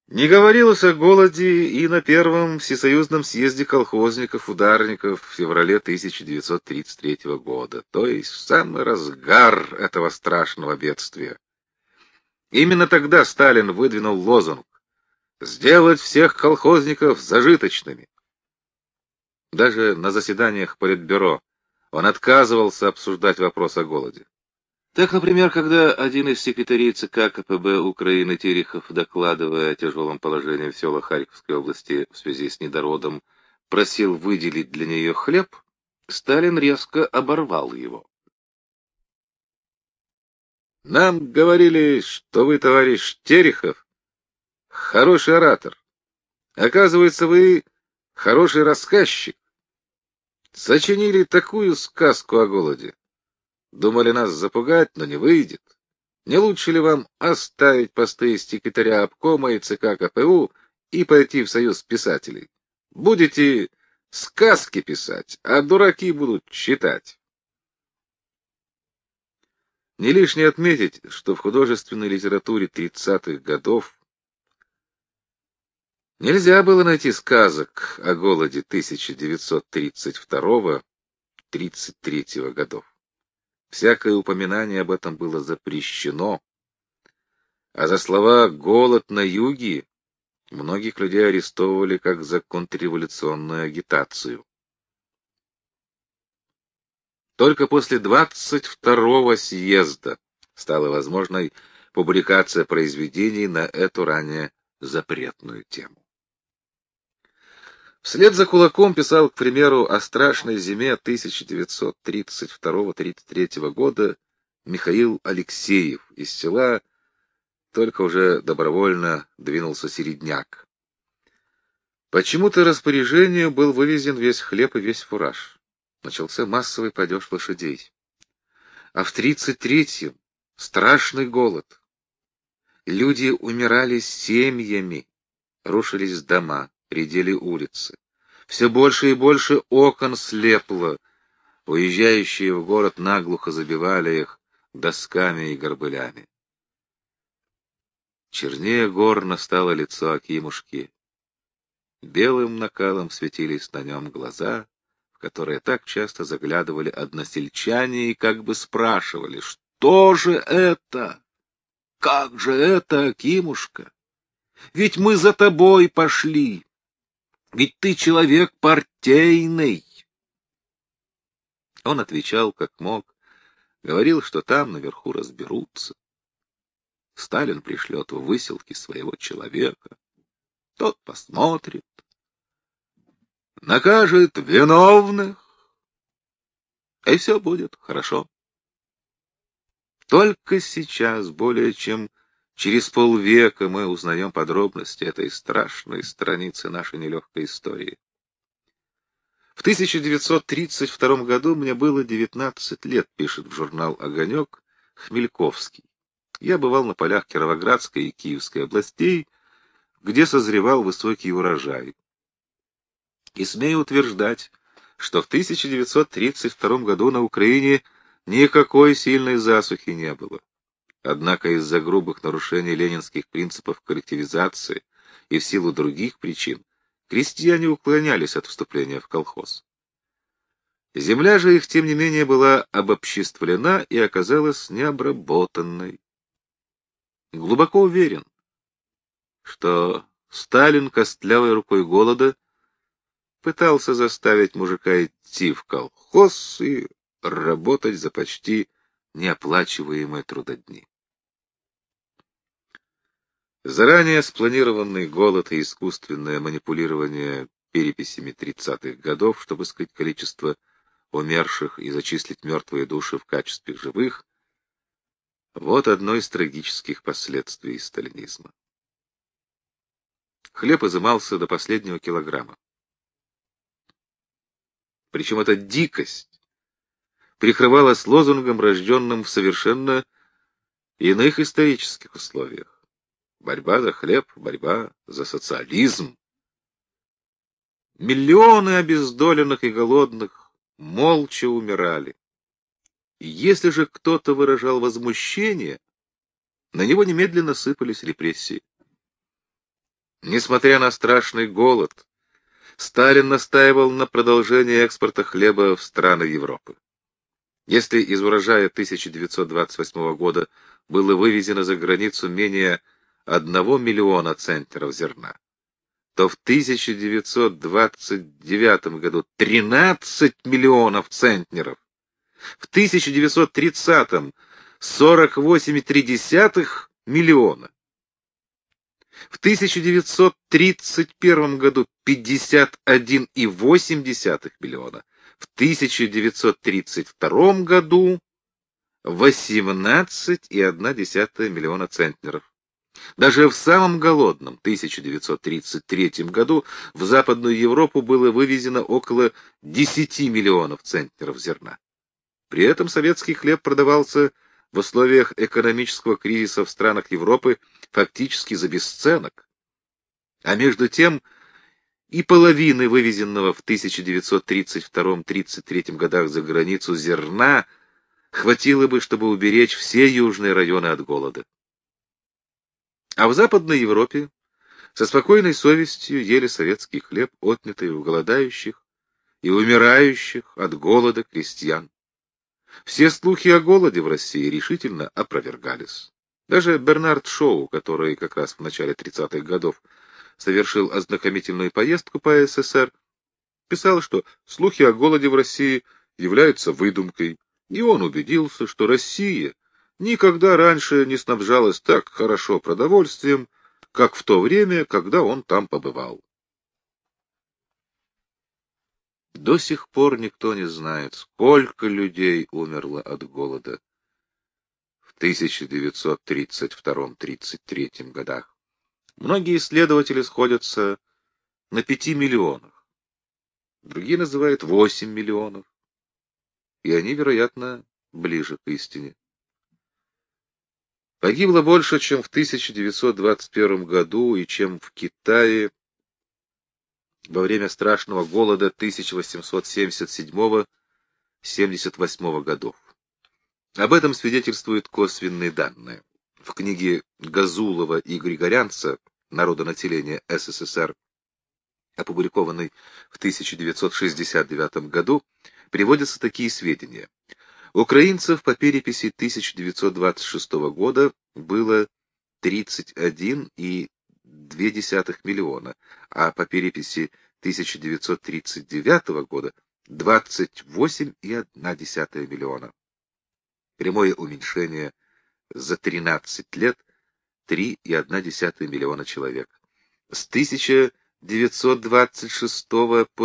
Не говорилось о голоде и на первом всесоюзном съезде колхозников-ударников в феврале 1933 года, то есть в самый разгар этого страшного бедствия. Именно тогда Сталин выдвинул лозунг «Сделать всех колхозников зажиточными». Даже на заседаниях Политбюро он отказывался обсуждать вопрос о голоде. Так, например, когда один из секретарей ЦК КПБ Украины Терехов, докладывая о тяжелом положении в селах Харьковской области в связи с недородом, просил выделить для нее хлеб, Сталин резко оборвал его. «Нам говорили, что вы, товарищ Терехов, хороший оратор. Оказывается, вы хороший рассказчик. Сочинили такую сказку о голоде. Думали нас запугать, но не выйдет. Не лучше ли вам оставить посты секретаря обкома и ЦК КПУ и пойти в союз писателей? Будете сказки писать, а дураки будут читать». Не лишне отметить, что в художественной литературе 30-х годов нельзя было найти сказок о голоде 1932-33 годов. Всякое упоминание об этом было запрещено, а за слова «голод на юге» многих людей арестовывали как за контрреволюционную агитацию. Только после 22-го съезда стала возможной публикация произведений на эту ранее запретную тему. Вслед за Кулаком писал, к примеру, о страшной зиме 1932-33 года Михаил Алексеев из села, только уже добровольно двинулся середняк. Почему-то распоряжению был вывезен весь хлеб и весь фураж. Начался массовый падеж лошадей. А в 33-м страшный голод. Люди умирали семьями, рушились дома, редели улицы. Все больше и больше окон слепло. Уезжающие в город наглухо забивали их досками и горбылями. Чернее горно стало лицо Акимушки. Белым накалом светились на нем глаза, в которые так часто заглядывали односельчане и как бы спрашивали: «Что же это? Как же это, Акимушка? Ведь мы за тобой пошли. Ведь ты человек партийный». Он отвечал как мог, говорил, что там наверху разберутся. Сталин пришлет в выселки своего человека. Тот посмотрит, накажет виновных, и все будет хорошо. Только сейчас, более чем через полвека, мы узнаем подробности этой страшной страницы нашей нелегкой истории. В 1932 году мне было 19 лет, пишет в журнал «Огонек» Хмельковский. Я бывал на полях Кировоградской и Киевской областей, где созревал высокий урожай. И смею утверждать, что в 1932 году на Украине никакой сильной засухи не было. Однако из-за грубых нарушений ленинских принципов коллективизации и в силу других причин крестьяне уклонялись от вступления в колхоз. Земля же их, тем не менее, была обобществлена и оказалась необработанной. Глубоко уверен, что Сталин костлявой рукой голода пытался заставить мужика идти в колхоз и работать за почти неоплачиваемые трудодни. Заранее спланированный голод и искусственное манипулирование переписями 30-х годов, чтобы скрыть количество умерших и зачислить мертвые души в качестве живых, вот одно из трагических последствий сталинизма. Хлеб изымался до последнего килограмма. Причем эта дикость прикрывалась лозунгом, рожденным в совершенно иных исторических условиях. Борьба за хлеб, борьба за социализм. Миллионы обездоленных и голодных молча умирали. И если же кто-то выражал возмущение, на него немедленно сыпались репрессии. Несмотря на страшный голод, Сталин настаивал на продолжении экспорта хлеба в страны Европы. Если из урожая 1928 года было вывезено за границу менее 1 миллиона центнеров зерна, то в 1929 году 13 миллионов центнеров, в 1930 48,3 миллиона, в 1931 году 51,8 миллиона, в 1932 году 18,1 миллиона центнеров. Даже в самом голодном 1933 году в Западную Европу было вывезено около 10 миллионов центнеров зерна. При этом советский хлеб продавался в условиях экономического кризиса в странах Европы фактически за бесценок. А между тем и половины вывезенного в 1932-33 годах за границу зерна хватило бы, чтобы уберечь все южные районы от голода. А в Западной Европе со спокойной совестью ели советский хлеб, отнятый у голодающих и умирающих от голода крестьян. Все слухи о голоде в России решительно опровергались. Даже Бернард Шоу, который как раз в начале 30-х годов совершил ознакомительную поездку по СССР, писал, что слухи о голоде в России являются выдумкой, и он убедился, что Россия никогда раньше не снабжалась так хорошо продовольствием, как в то время, когда он там побывал. До сих пор никто не знает, сколько людей умерло от голода в 1932-33 годах. Многие исследователи сходятся на 5 миллионах, другие называют 8 миллионов, и они, вероятно, ближе к истине. Погибло больше, чем в 1921 году и чем в Китае во время страшного голода 1877-78 годов. Об этом свидетельствуют косвенные данные. В книге Газулова и Григорянца «Народонаселение СССР», опубликованной в 1969 году, приводятся такие сведения. Украинцев по переписи 1926 года было 31,2 миллиона, а по переписи 1939 года 28,1 миллиона. Прямое уменьшение за 13 лет 3,1 миллиона человек. С 1926 по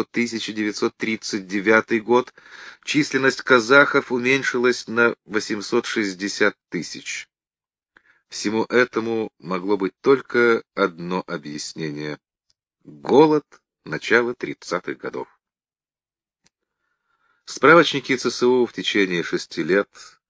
1939 год численность казахов уменьшилась на 860 тысяч. Всему этому могло быть только одно объяснение — голод начала 30-х годов. Справочники ЦСУ в течение 6 лет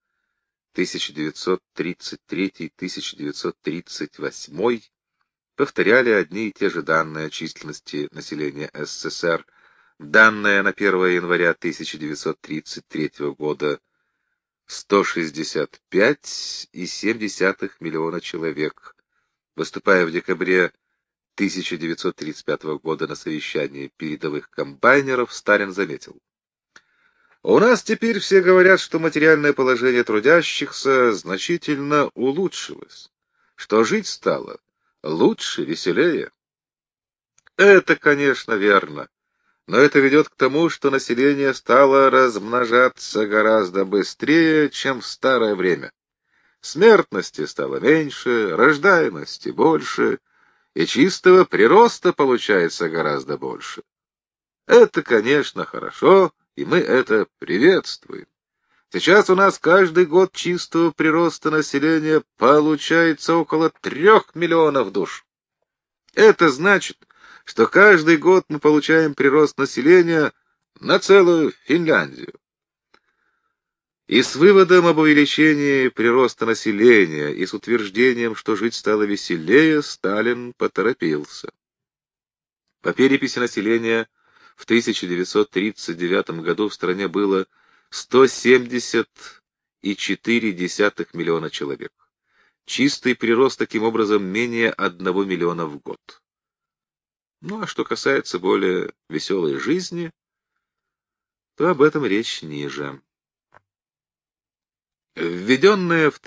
1933-1938 повторяли одни и те же данные о численности населения СССР. Данные на 1 января 1933 года 165,7 миллиона человек. Выступая в декабре 1935 года на совещании передовых комбайнеров, Сталин заметил: «У нас теперь все говорят, что материальное положение трудящихся значительно улучшилось, что жить стало лучше, веселее. Это, конечно, верно, но это ведет к тому, что население стало размножаться гораздо быстрее, чем в старое время. Смертности стало меньше, рождаемости больше, и чистого прироста получается гораздо больше. Это, конечно, хорошо, и мы это приветствуем. Сейчас у нас каждый год чистого прироста населения получается около 3 миллионов душ. Это значит, что каждый год мы получаем прирост населения на целую Финляндию. И с выводом об увеличении прироста населения, и с утверждением, что жить стало веселее, Сталин поторопился. По переписи населения в 1939 году в стране было 170,4 миллиона человек. Чистый прирост таким образом менее 1 миллиона в год. Ну, а что касается более веселой жизни, то об этом речь ниже. Введенная в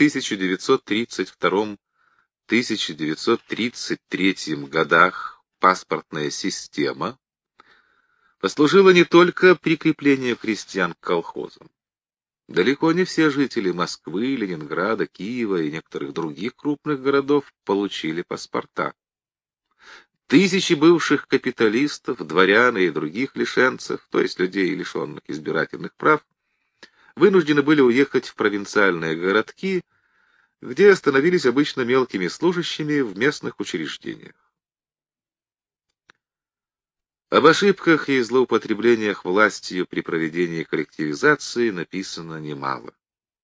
1932-1933 годах паспортная система послужила не только прикреплению крестьян к колхозам. Далеко не все жители Москвы, Ленинграда, Киева и некоторых других крупных городов получили паспорта. Тысячи бывших капиталистов, дворян и других лишенцев, то есть людей, лишенных избирательных прав, вынуждены были уехать в провинциальные городки, где становились обычно мелкими служащими в местных учреждениях. Об ошибках и злоупотреблениях властью при проведении коллективизации написано немало.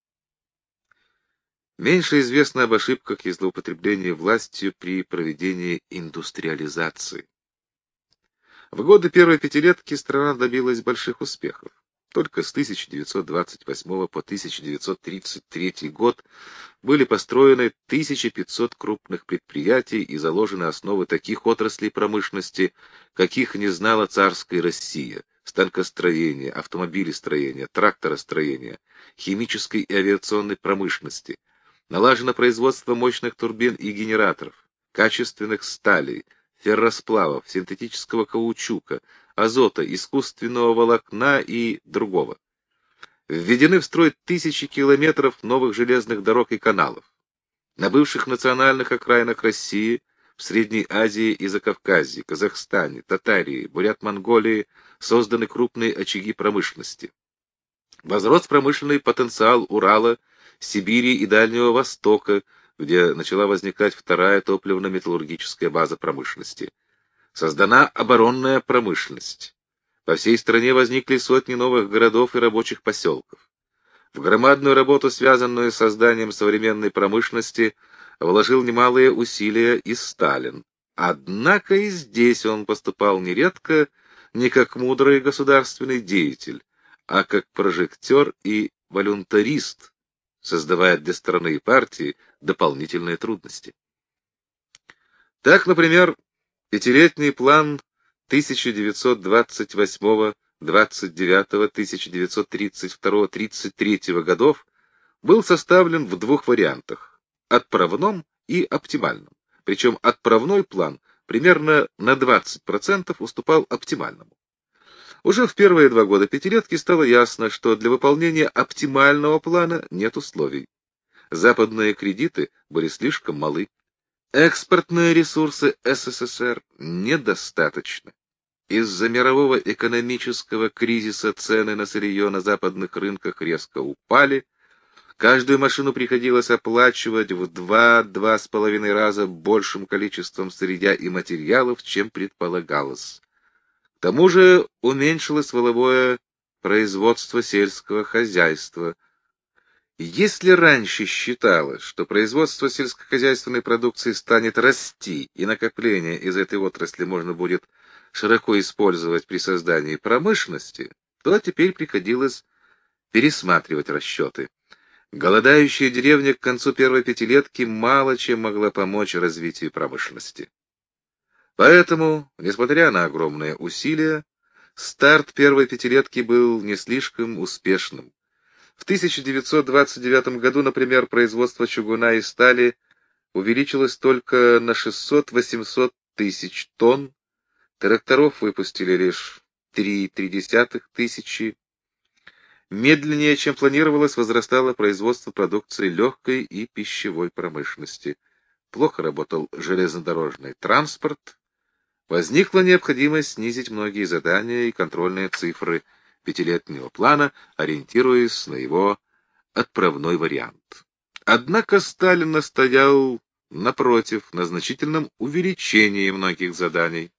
Меньше известно об ошибках и злоупотреблении властью при проведении индустриализации. В годы первой пятилетки страна добилась больших успехов. Только с 1928 по 1933 год были построены 1500 крупных предприятий и заложены основы таких отраслей промышленности, каких не знала царская Россия: станкостроения, автомобилестроения, тракторостроения, химической и авиационной промышленности. Налажено производство мощных турбин и генераторов, качественных сталей, ферросплавов, синтетического каучука, азота, искусственного волокна и другого. Введены в строй тысячи километров новых железных дорог и каналов. На бывших национальных окраинах России, в Средней Азии и Закавказье, Казахстане, Татарии, Бурят-Монголии созданы крупные очаги промышленности. Возрос промышленный потенциал Урала, Сибири и Дальнего Востока, где начала возникать вторая топливно-металлургическая база промышленности. Создана оборонная промышленность. По всей стране возникли сотни новых городов и рабочих поселков. В громадную работу, связанную с созданием современной промышленности, вложил немалые усилия и Сталин. Однако и здесь он поступал нередко не как мудрый государственный деятель, а как прожектор и волюнтарист, создавая для страны и партии дополнительные трудности. Так, например, пятилетний план 1928, 29, 1932, 33 годов был составлен в двух вариантах – отправном и оптимальном. Причем отправной план примерно на 20% уступал оптимальному. Уже в первые 2 года пятилетки стало ясно, что для выполнения оптимального плана нет условий. Западные кредиты были слишком малы. Экспортные ресурсы СССР недостаточны. Из-за мирового экономического кризиса цены на сырье на западных рынках резко упали. Каждую машину приходилось оплачивать в 2-2,5 раза большим количеством сырья и материалов, чем предполагалось. К тому же уменьшилось валовое производство сельского хозяйства. Если раньше считалось, что производство сельскохозяйственной продукции станет расти, и накопление из этой отрасли можно будет широко использовать при создании промышленности, то теперь приходилось пересматривать расчеты. Голодающая деревня к концу первой пятилетки мало чем могла помочь развитию промышленности. Поэтому, несмотря на огромные усилия, старт первой пятилетки был не слишком успешным. В 1929 году, например, производство чугуна и стали увеличилось только на 600-800 тысяч тонн, тракторов выпустили лишь 3,3 тысячи. Медленнее, чем планировалось, возрастало производство продукции легкой и пищевой промышленности. Плохо работал железнодорожный транспорт. Возникла необходимость снизить многие задания и контрольные цифры пятилетнего плана, ориентируясь на его отправной вариант. Однако Сталин настоял, напротив, на значительном увеличении многих заданий.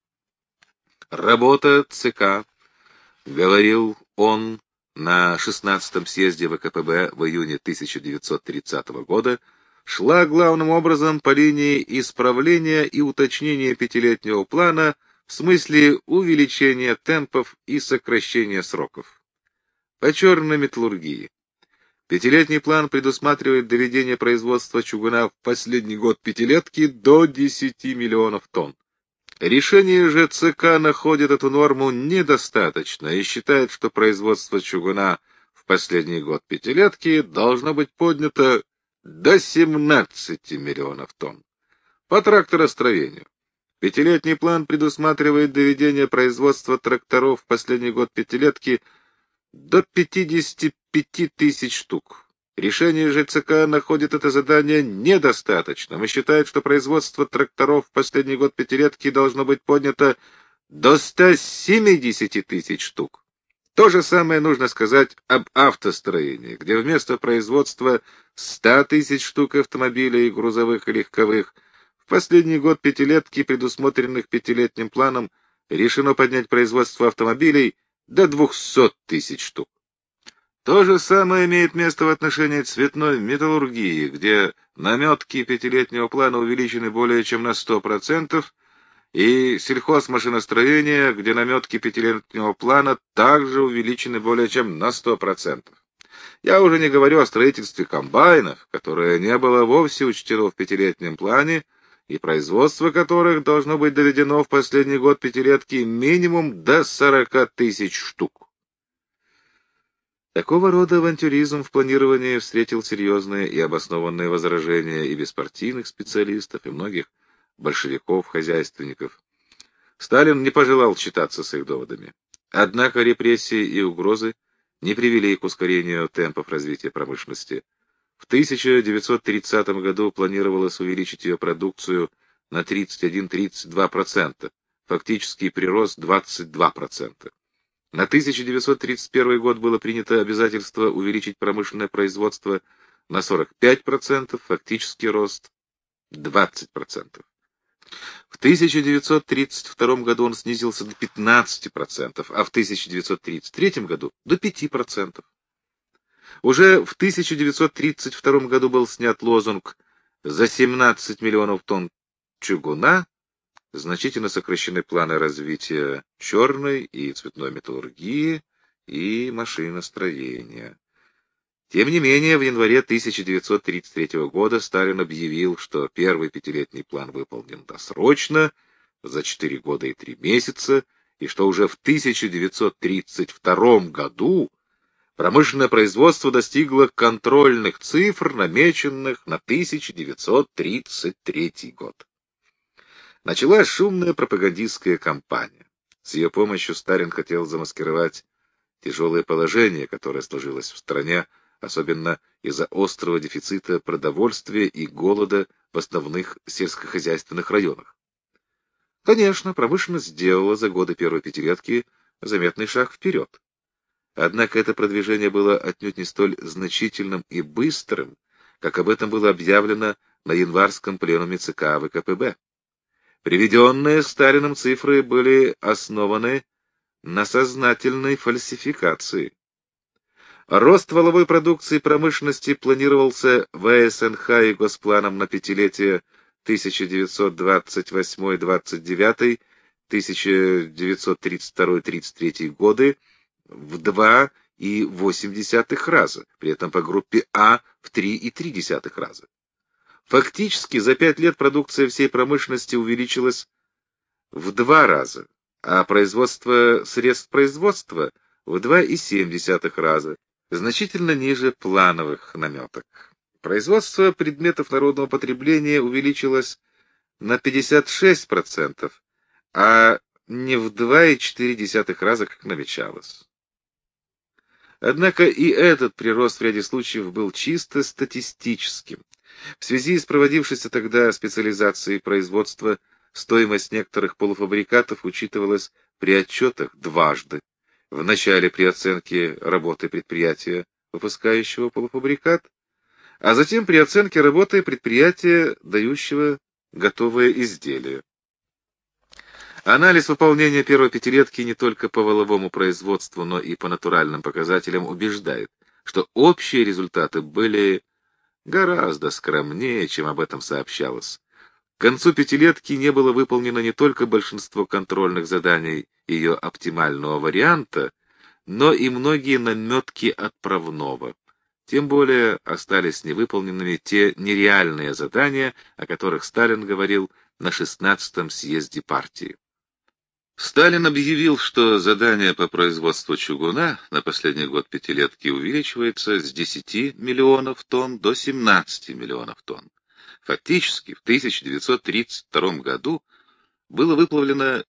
Работа ЦК, говорил он на 16-м съезде ВКПБ в июне 1930 года, шла главным образом по линии исправления и уточнения пятилетнего плана в смысле увеличения темпов и сокращения сроков. По черной металлургии. Пятилетний план предусматривает доведение производства чугуна в последний год пятилетки до 10 миллионов тонн. Решение же ЦК находит эту норму недостаточно и считает, что производство чугуна в последний год пятилетки должно быть поднято до 17 миллионов тонн. По тракторостроению. Пятилетний план предусматривает доведение производства тракторов в последний год пятилетки до 55 тысяч штук. Решение же ЦК находит это задание недостаточным и считает, что производство тракторов в последний год пятилетки должно быть поднято до 170 тысяч штук. То же самое нужно сказать об автостроении, где вместо производства 100 тысяч штук автомобилей, грузовых и легковых, в последний год пятилетки, предусмотренных пятилетним планом, решено поднять производство автомобилей до 200 тысяч штук. То же самое имеет место в отношении цветной металлургии, где наметки пятилетнего плана увеличены более чем на 100%, и сельхозмашиностроения, где наметки пятилетнего плана также увеличены более чем на 100%. Я уже не говорю о строительстве комбайнов, которое не было вовсе учтено в пятилетнем плане, и производство которых должно быть доведено в последний год пятилетки минимум до 40 тысяч штук. Такого рода авантюризм в планировании встретил серьезные и обоснованные возражения и беспартийных специалистов, и многих большевиков-хозяйственников. Сталин не пожелал считаться с их доводами. Однако репрессии и угрозы не привели к ускорению темпов развития промышленности. В 1930 году планировалось увеличить ее продукцию на 31-32%, фактический прирост 22%. На 1931 год было принято обязательство увеличить промышленное производство на 45%, фактический рост 20%. В 1932 году он снизился до 15%, а в 1933 году до 5%. Уже в 1932 году был снят лозунг «За 17 миллионов тонн чугуна», значительно сокращены планы развития черной и цветной металлургии и машиностроения. Тем не менее, в январе 1933 года Сталин объявил, что первый пятилетний план выполнен досрочно, за 4 года и 3 месяца, и что уже в 1932 году промышленное производство достигло контрольных цифр, намеченных на 1933 год. Началась шумная пропагандистская кампания. С ее помощью Сталин хотел замаскировать тяжелое положение, которое сложилось в стране, особенно из-за острого дефицита продовольствия и голода в основных сельскохозяйственных районах. Конечно, промышленность сделала за годы первой пятилетки заметный шаг вперед. Однако это продвижение было отнюдь не столь значительным и быстрым, как об этом было объявлено на январском пленуме ЦК ВКПБ. Приведенные Сталиным цифры были основаны на сознательной фальсификации. Рост валовой продукции промышленности планировался ВСНХ и Госпланом на пятилетие 1928-29, 1932-33 годы в 2,8 раза, при этом по группе А в 3,3 раза. Фактически за 5 лет продукция всей промышленности увеличилась в 2 раза, а производство средств производства в 2,7 раза, значительно ниже плановых наметок. Производство предметов народного потребления увеличилось на 56%, а не в 2,4 раза, как намечалось. Однако и этот прирост в ряде случаев был чисто статистическим. В связи с проводившейся тогда специализацией производства стоимость некоторых полуфабрикатов учитывалась при отчетах дважды. В начале при оценке работы предприятия, выпускающего полуфабрикат, а затем при оценке работы предприятия, дающего готовое изделие. Анализ выполнения первой пятилетки не только по валовому производству, но и по натуральным показателям убеждает, что общие результаты были гораздо скромнее, чем об этом сообщалось. К концу пятилетки не было выполнено не только большинство контрольных заданий ее оптимального варианта, но и многие наметки отправного. Тем более остались невыполненными те нереальные задания, о которых Сталин говорил на 16-м съезде партии. Сталин объявил, что задание по производству чугуна на последний год пятилетки увеличивается с 10 миллионов тонн до 17 миллионов тонн. Фактически в 1932 году было выплавлено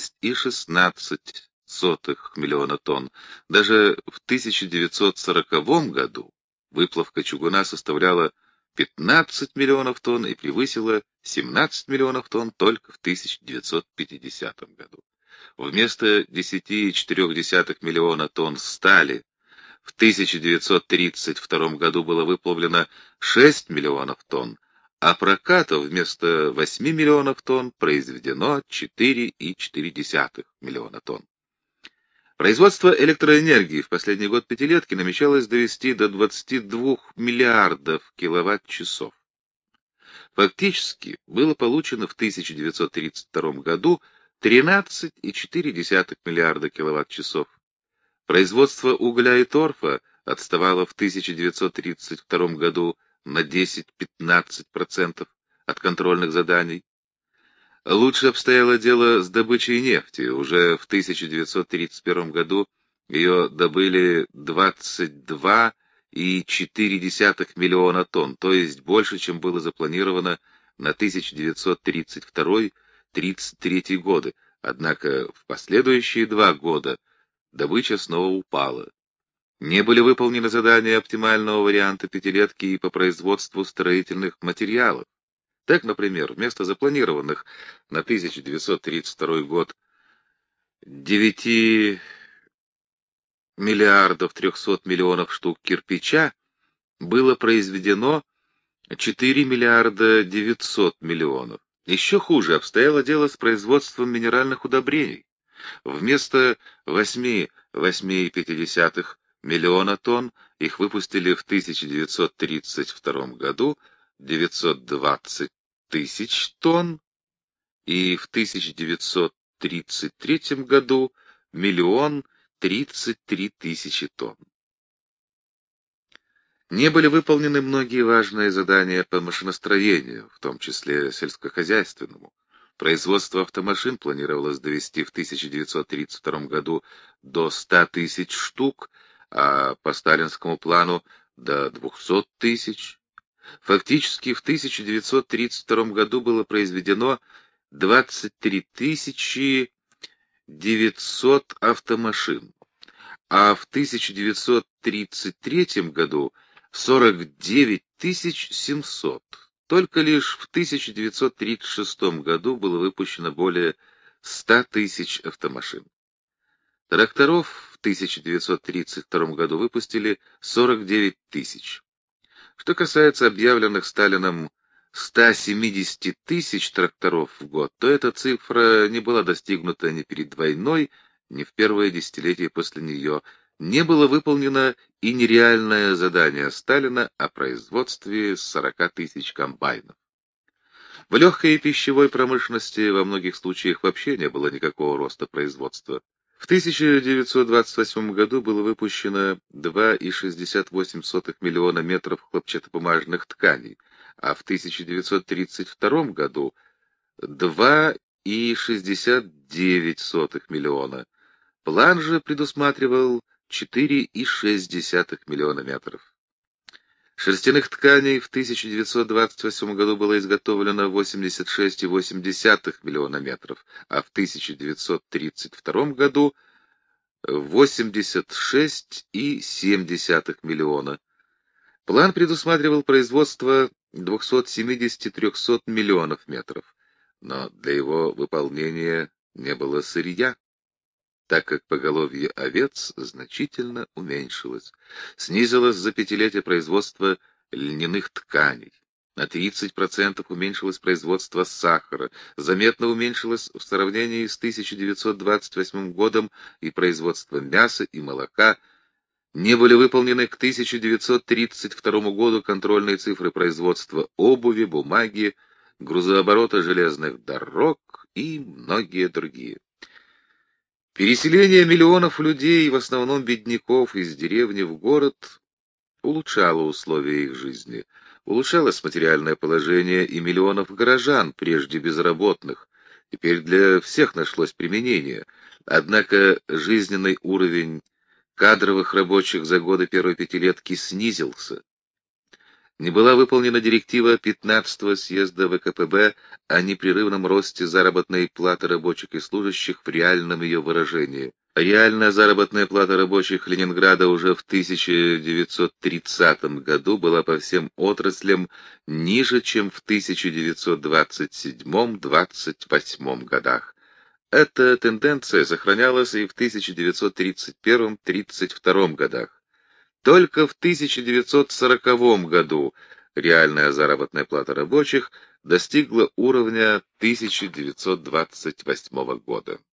6,16 миллиона тонн. Даже в 1940 году выплавка чугуна составляла 15 миллионов тонн и превысила 17 миллионов тонн только в 1950 году. Вместо 10,4 миллиона тонн стали в 1932 году было выплавлено 6 миллионов тонн, а проката вместо 8 миллионов тонн произведено 4,4 миллиона тонн. Производство электроэнергии в последний год пятилетки намечалось довести до 22 миллиардов киловатт-часов. Фактически было получено в 1932 году 13,4 миллиарда киловатт-часов. Производство угля и торфа отставало в 1932 году на 10-15% от контрольных заданий. Лучше обстояло дело с добычей нефти. Уже в 1931 году ее добыли 22,4 миллиона тонн, то есть больше, чем было запланировано на 1932-1933 годы. Однако в последующие 2 года добыча снова упала. Не были выполнены задания оптимального варианта пятилетки и по производству строительных материалов. Так, например, вместо запланированных на 1932 год 9 миллиардов 300 миллионов штук кирпича было произведено 4 миллиарда 900 миллионов. Еще хуже обстояло дело с производством минеральных удобрений. Вместо 8,5 миллиона тонн их выпустили в 1932 году 920 тысяч тонн и в 1933 году 1 033 000 тонн. Не были выполнены многие важные задания по машиностроению, в том числе сельскохозяйственному. Производство автомашин планировалось довести в 1932 году до 100 тысяч штук, а по сталинскому плану до 200 тысяч. Фактически в 1932 году было произведено 23 900 автомашин, а в 1933 году 49 700. Только лишь в 1936 году было выпущено более 100 тысяч автомашин. Тракторов в 1932 году выпустили 49 тысяч. Что касается объявленных Сталином 170 тысяч тракторов в год, то эта цифра не была достигнута ни перед войной, ни в первое десятилетие после нее. Не было выполнено и нереальное задание Сталина о производстве 40 тысяч комбайнов. В легкой пищевой промышленности во многих случаях вообще не было никакого роста производства. В 1928 году было выпущено 2,68 миллиона метров хлопчатобумажных тканей, а в 1932 году 2,69 миллиона. План же предусматривал 4,6 миллиона метров. Шерстяных тканей в 1928 году было изготовлено 86,8 миллиона метров, а в 1932 году 86,7 миллиона. План предусматривал производство 270-300 миллионов метров, но для его выполнения не было сырья, так как поголовье овец значительно уменьшилось. Снизилось за пятилетие производство льняных тканей. На 30% уменьшилось производство сахара. Заметно уменьшилось в сравнении с 1928 годом и производство мяса и молока. Не были выполнены к 1932 году контрольные цифры производства обуви, бумаги, грузооборота железных дорог и многие другие. Переселение миллионов людей, в основном бедняков, из деревни в город улучшало условия их жизни, улучшалось материальное положение и миллионов горожан, прежде безработных, Теперь для всех нашлось применение. Однако жизненный уровень кадровых рабочих за годы первой пятилетки снизился. Не была выполнена директива 15-го съезда ВКПБ о непрерывном росте заработной платы рабочих и служащих в реальном ее выражении. Реальная заработная плата рабочих Ленинграда уже в 1930 году была по всем отраслям ниже, чем в 1927-28 годах. Эта тенденция сохранялась и в 1931-32 годах. Только в 1940 году реальная заработная плата рабочих достигла уровня 1928 года.